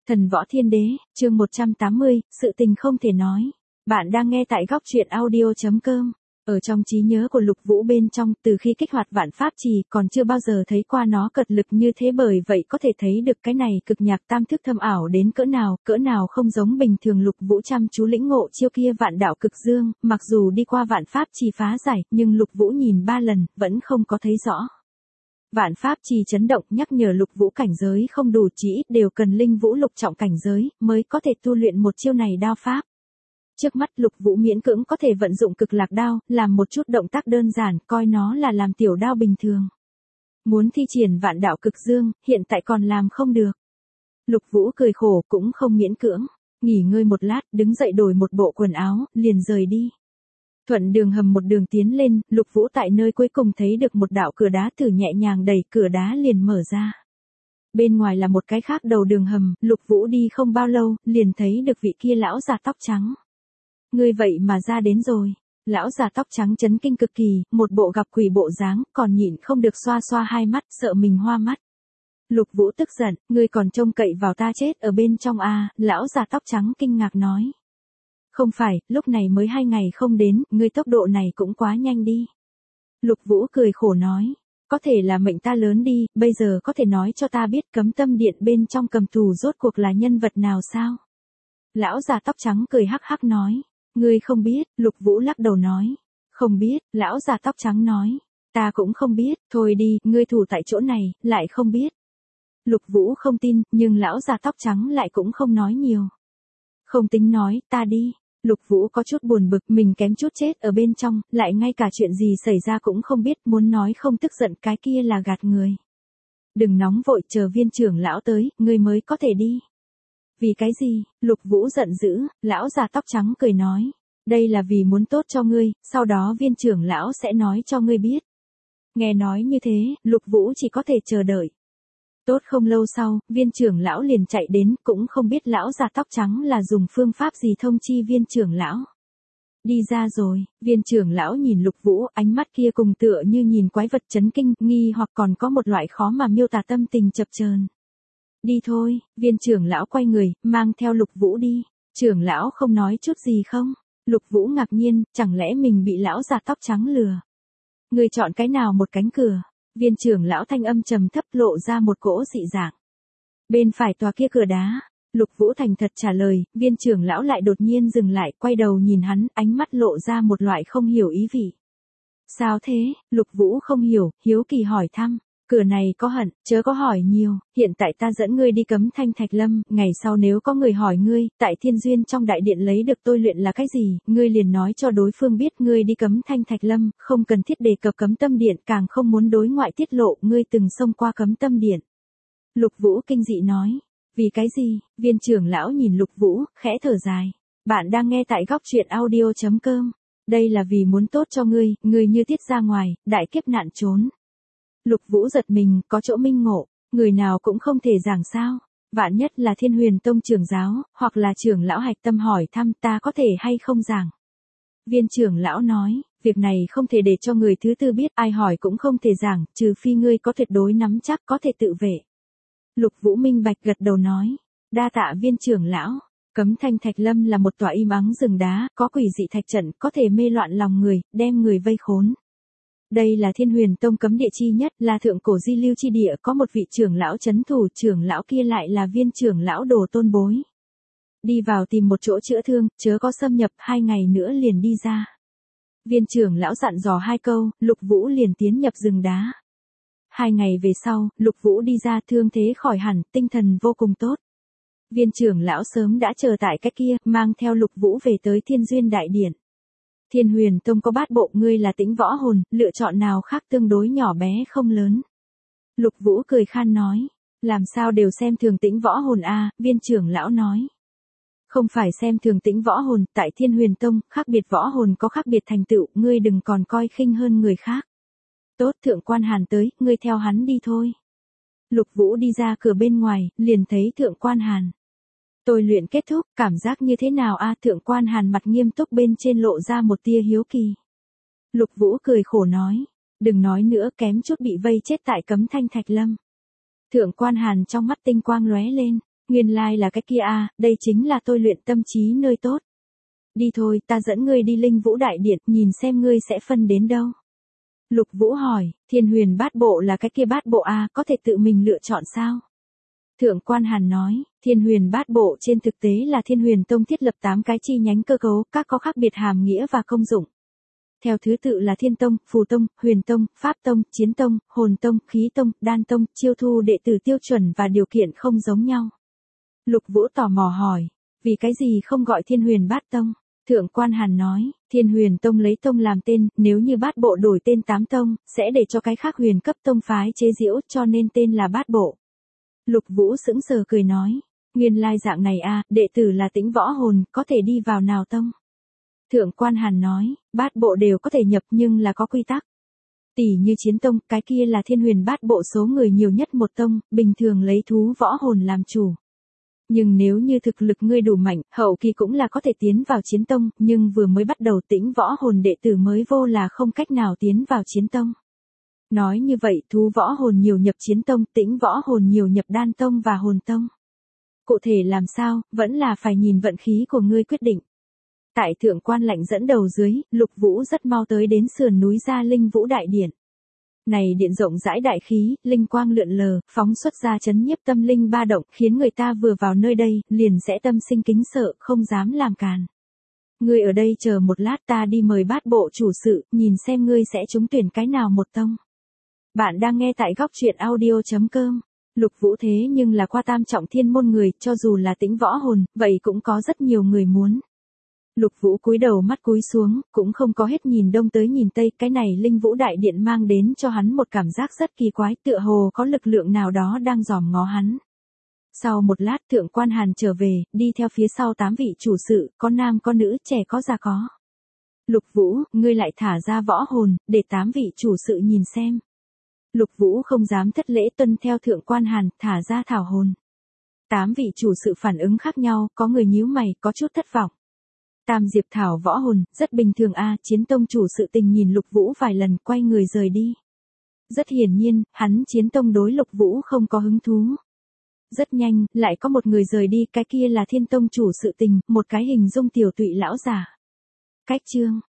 Thần Võ Thiên Đế, chương 180, sự tình không thể nói. Bạn đang nghe tại góc truyện audio.com. Ở trong trí nhớ của Lục Vũ bên trong, từ khi kích hoạt vạn pháp trì còn chưa bao giờ thấy qua nó cật lực như thế, bởi vậy có thể thấy được cái này cực nhạc tam thức thâm ảo đến cỡ nào không giống bình thường. Lục Vũ chăm chú lĩnh ngộ chiêu kia vạn đạo cực dương, mặc dù đi qua vạn pháp trì phá giải, nhưng Lục Vũ nhìn 3 lần, vẫn không có thấy rõ. Vạn pháp trì chấn động nhắc nhở Lục Vũ cảnh giới không đủ, chỉ ít đều cần linh vũ lục trọng cảnh giới mới có thể tu luyện một chiêu này đao pháp. Trước mắt Lục Vũ miễn cưỡng có thể vận dụng cực lạc đao, làm một chút động tác đơn giản, coi nó là làm tiểu đao bình thường. Muốn thi triển vạn đạo cực dương, hiện tại còn làm không được. Lục Vũ cười khổ, cũng không miễn cưỡng, nghỉ ngơi một lát, đứng dậy đổi một bộ quần áo, liền rời đi. Thuận đường hầm một đường tiến lên, Lục Vũ tại nơi cuối cùng thấy được một đạo cửa đá, thử nhẹ nhàng đẩy cửa đá liền mở ra. Bên ngoài là một cái khác đầu đường hầm, Lục Vũ đi không bao lâu, liền thấy được vị kia lão già tóc trắng. Ngươi vậy mà ra đến rồi. Lão già tóc trắng chấn kinh cực kỳ, một bộ gặp quỷ bộ dáng, còn nhịn không được xoa xoa hai mắt, sợ mình hoa mắt. Lục Vũ tức giận, ngươi còn trông cậy vào ta chết ở bên trong à, lão già tóc trắng kinh ngạc nói. Không phải, lúc này mới 2 ngày không đến, ngươi tốc độ này cũng quá nhanh đi. Lục Vũ cười khổ nói, có thể là mệnh ta lớn đi, bây giờ có thể nói cho ta biết Cấm Tâm Điện bên trong cầm tù rốt cuộc là nhân vật nào sao? Lão già tóc trắng cười hắc hắc nói, ngươi không biết, Lục Vũ lắc đầu nói, không biết, lão già tóc trắng nói, ta cũng không biết, thôi đi, ngươi thủ tại chỗ này, lại không biết. Lục Vũ không tin, nhưng lão già tóc trắng lại cũng không nói nhiều. Không tính nói, ta đi. Lục Vũ có chút buồn bực, mình kém chút chết ở bên trong, lại ngay cả chuyện gì xảy ra cũng không biết, muốn nói không tức giận cái kia là gạt người. Đừng nóng vội, chờ viên trưởng lão tới, ngươi mới có thể đi. Vì cái gì? Lục Vũ giận dữ, lão già tóc trắng cười nói, đây là vì muốn tốt cho ngươi, sau đó viên trưởng lão sẽ nói cho ngươi biết. Nghe nói như thế, Lục Vũ chỉ có thể chờ đợi. Tốt không lâu sau, viên trưởng lão liền chạy đến, cũng không biết lão già tóc trắng là dùng phương pháp gì thông chi viên trưởng lão. Đi ra rồi, viên trưởng lão nhìn Lục Vũ, ánh mắt kia cùng tựa như nhìn quái vật chấn kinh, nghi hoặc còn có một loại khó mà miêu tả tâm tình chập chờn. Đi thôi, viên trưởng lão quay người, mang theo Lục Vũ đi. Trưởng lão không nói chút gì không? Lục Vũ ngạc nhiên, chẳng lẽ mình bị lão già tóc trắng lừa? Người chọn cái nào một cánh cửa? Viên trưởng lão thanh âm trầm thấp lộ ra một cỗ dị dạng. Bên phải tòa kia cửa đá. Lục Vũ thành thật trả lời, viên trưởng lão lại đột nhiên dừng lại, quay đầu nhìn hắn, ánh mắt lộ ra một loại không hiểu ý vị. Sao thế? Lục Vũ không hiểu, hiếu kỳ hỏi thăm. Cửa này có hận, chớ có hỏi nhiều, hiện tại ta dẫn ngươi đi Cấm Thanh Thạch Lâm, ngày sau nếu có người hỏi ngươi, tại Thiên Duyên trong đại điện lấy được tôi luyện là cái gì, ngươi liền nói cho đối phương biết ngươi đi Cấm Thanh Thạch Lâm, không cần thiết đề cập Cấm Tâm Điện, càng không muốn đối ngoại tiết lộ ngươi từng xông qua Cấm Tâm Điện. Lục Vũ kinh dị nói, vì cái gì? Viên trưởng lão nhìn Lục Vũ, khẽ thở dài. Bạn đang nghe tại góc truyện audio.com. Đây là vì muốn tốt cho ngươi như tiết ra ngoài, đại kiếp nạn trốn. Lục Vũ giật mình, có chỗ minh ngộ, người nào cũng không thể giảng sao. Vạn nhất là Thiên Huyền Tông trưởng giáo, hoặc là trưởng lão Hạch Tâm hỏi thăm ta có thể hay không giảng. Viên trưởng lão nói, việc này không thể để cho người thứ tư biết, ai hỏi cũng không thể giảng, trừ phi ngươi có tuyệt đối nắm chắc có thể tự vệ. Lục Vũ minh bạch gật đầu nói, đa tạ viên trưởng lão. Cấm Thanh Thạch Lâm là một tòa im ắng rừng đá, có quỷ dị thạch trận, có thể mê loạn lòng người, đem người vây khốn. Đây là Thiên Huyền Tông cấm địa chi nhất, là thượng cổ di lưu chi địa, có một vị trưởng lão trấn thủ, trưởng lão kia lại là viên trưởng lão đồ tôn bối. Đi vào tìm một chỗ chữa thương, chớ có xâm nhập, 2 ngày nữa liền đi ra. Viên trưởng lão dặn dò 2 câu, Lục Vũ liền tiến nhập rừng đá. 2 ngày về sau, Lục Vũ đi ra, thương thế khỏi hẳn, tinh thần vô cùng tốt. Viên trưởng lão sớm đã chờ tại cái kia, mang theo Lục Vũ về tới Thiên Duyên đại điện. Thiên Huyền Tông có 8 bộ, ngươi là Tĩnh Võ Hồn, lựa chọn nào khác tương đối nhỏ bé không lớn. Lục Vũ cười khan nói, làm sao đều xem thường Tĩnh Võ Hồn a? Viên trưởng lão nói. Không phải xem thường Tĩnh Võ Hồn, tại Thiên Huyền Tông, khác biệt võ hồn có khác biệt thành tựu, ngươi đừng còn coi khinh hơn người khác. Tốt, Thượng Quan Hàn tới, ngươi theo hắn đi thôi. Lục Vũ đi ra cửa bên ngoài, liền thấy Thượng Quan Hàn. Tôi luyện kết thúc, cảm giác như thế nào a? Thượng Quan Hàn mặt nghiêm túc, bên trên lộ ra một tia hiếu kỳ. Lục Vũ cười khổ nói, đừng nói nữa, kém chút bị vây chết tại Cấm Thanh Thạch Lâm. Thượng Quan Hàn trong mắt tinh quang lóe lên, Nguyên lai là cái kia à, đây chính là tôi luyện tâm trí nơi tốt. Đi thôi, ta dẫn ngươi đi Linh Vũ Đại Điện, nhìn xem ngươi sẽ phân đến đâu. Lục Vũ hỏi, Thiên Huyền Bát Bộ là cái kia bát bộ à, có thể tự mình lựa chọn sao? Thượng Quan Hàn nói, Thiên Huyền Bát Bộ trên thực tế là Thiên Huyền Tông thiết lập 8 cái chi nhánh cơ cấu, các có khác biệt hàm nghĩa và công dụng. Theo thứ tự là Thiên Tông, Phù Tông, Huyền Tông, Pháp Tông, Chiến Tông, Hồn Tông, Khí Tông, Đan Tông, chiêu thu đệ tử tiêu chuẩn và điều kiện không giống nhau. Lục Vũ tò mò hỏi, vì cái gì không gọi Thiên Huyền Bát Tông? Thượng Quan Hàn nói, Thiên Huyền Tông lấy tông làm tên, nếu như bát bộ đổi tên 8 tông, sẽ để cho cái khác huyền cấp tông phái chế giễu cho nên tên là bát bộ. Lục Vũ sững sờ cười nói, nguyên lai dạng này à, đệ tử là Tĩnh Võ Hồn, có thể đi vào nào tông? Thượng Quan Hàn nói, bát bộ đều có thể nhập nhưng là có quy tắc. Tỷ như Chiến Tông, cái kia là Thiên Huyền Bát Bộ số người nhiều nhất một tông, bình thường lấy thú võ hồn làm chủ. Nhưng nếu như thực lực ngươi đủ mạnh, hậu kỳ cũng là có thể tiến vào Chiến Tông, nhưng vừa mới bắt đầu Tĩnh Võ Hồn đệ tử mới vô là không cách nào tiến vào Chiến Tông. Nói như vậy, thú võ hồn nhiều nhập Chiến Tông, Tĩnh Võ Hồn nhiều nhập Đan Tông và Hồn Tông. Cụ thể làm sao, vẫn là phải nhìn vận khí của ngươi quyết định. Tại Thượng Quan Lạnh dẫn đầu dưới, Lục Vũ rất mau tới đến sườn núi ra Linh Vũ Đại Điện. Này điện rộng rãi đại khí, linh quang lượn lờ, phóng xuất ra chấn nhiếp tâm linh ba động, khiến người ta vừa vào nơi đây, liền sẽ tâm sinh kính sợ, không dám làm càn. Ngươi ở đây chờ một lát, ta đi mời bát bộ chủ sự, nhìn xem ngươi sẽ trúng tuyển cái nào một tông. Bạn đang nghe tại góc truyện audio.com. Lục Vũ thế nhưng là qua tam trọng thiên môn người, cho dù là Tĩnh Võ Hồn, vậy cũng có rất nhiều người muốn. Lục Vũ cúi đầu mắt cúi xuống, cũng không có hết nhìn đông tới nhìn tây, cái này Linh Vũ Đại Điện mang đến cho hắn một cảm giác rất kỳ quái, tựa hồ có lực lượng nào đó đang dòm ngó hắn. Sau một lát Thượng Quan Hàn trở về, đi theo phía sau 8 vị chủ sự, có nam có nữ, trẻ có già có. Lục Vũ, ngươi lại thả ra võ hồn, để 8 vị chủ sự nhìn xem. Lục Vũ không dám thất lễ tuân theo Thượng Quan Hàn, thả ra thảo hồn. 8 vị chủ sự phản ứng khác nhau, có người nhíu mày, có chút thất vọng. Tam Diệp Thảo võ hồn, rất bình thường a. Chiến Tông chủ sự tình nhìn Lục Vũ vài lần, quay người rời đi. Rất hiển nhiên, hắn Chiến Tông đối Lục Vũ không có hứng thú. Rất nhanh, lại có một người rời đi, cái kia là Thiên Tông chủ sự tình, một cái hình dung tiểu tụy lão giả. Cách chương